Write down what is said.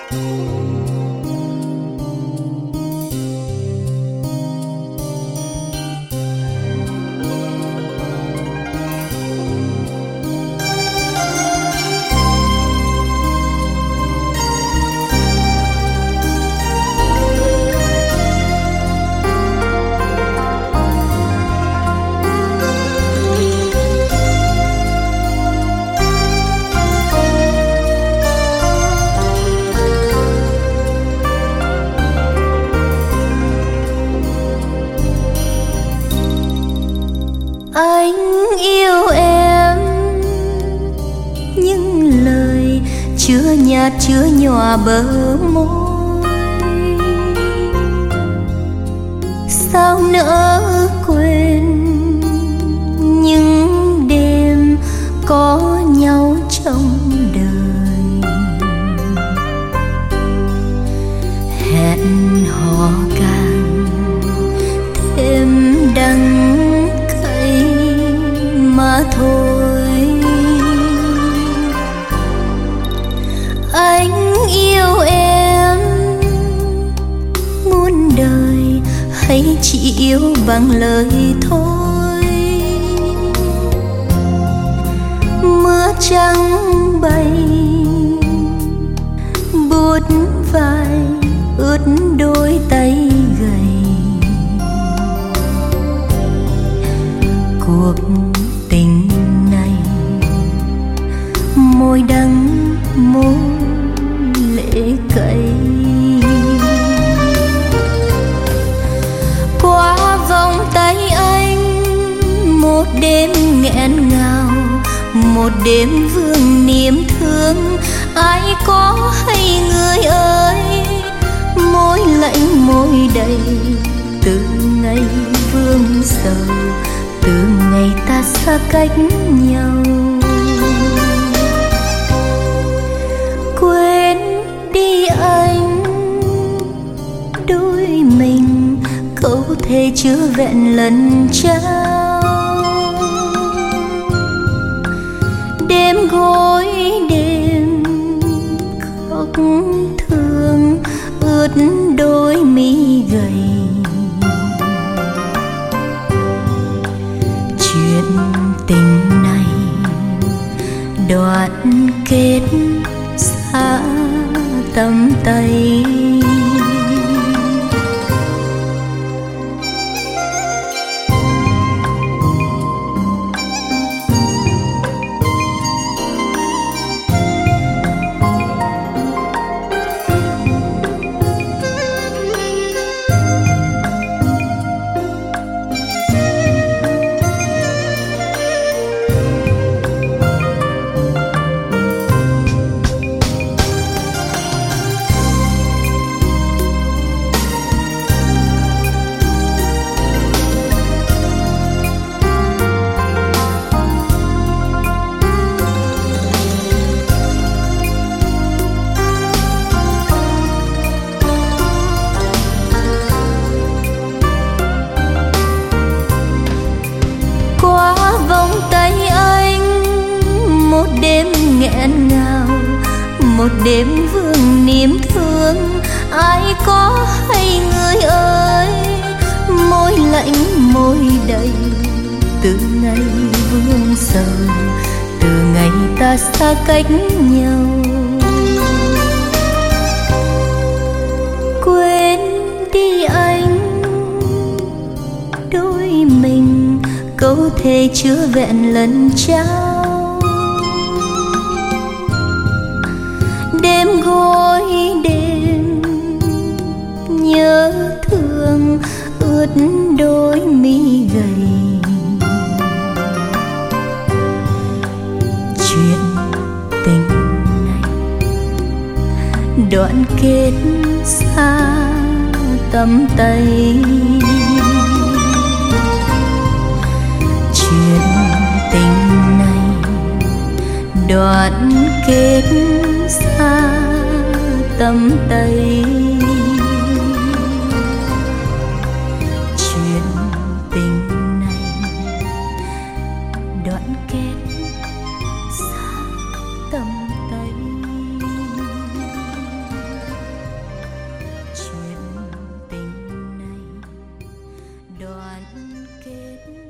Anh yêu em những lời chứa nhạt chứa nhòa bờ môi, sao nỡ quên những đêm có nhau trong đời. Hẹn hò càng thêm đắng cay mà thôi. Anh yêu em muôn đời hay chỉ yêu bằng lời thôi. Mưa trắng bay buốt vai ướt đôi tay gầy. Cuộc tình này môi đắng môi lệ cay. Qua vòng tay anh một đêm nghẹn ngào, một đêm vương niềm thương. Ai có hay người ơi, môi lạnh môi đầy từ ngày vương sầu, từ ngày ta xa cách nhau. Quên đi anh, đôi mình câu thề chưa vẹn lần trao. Đêm gối đêm khóc thương ướt đôi mi gầy. Chuyện tình này đoạn kết xa tầm tay. Nghẹn ngào một đêm vương niềm thương. Ai có hay người ơi, môi lạnh môi đầy từ ngày vương sầu, từ ngày ta xa cách nhau. Quên đi anh, đôi mình câu thề chưa vẹn lần trao. Đêm gối đêm nhớ thương ướt đôi mi gầy. Chuyện tình này đoạn kết xa tầm tay. Chuyện tình này đoạn kết xa tầm tay. Chuyện tình này đoạn kết xa tầm tay. đoạn kết.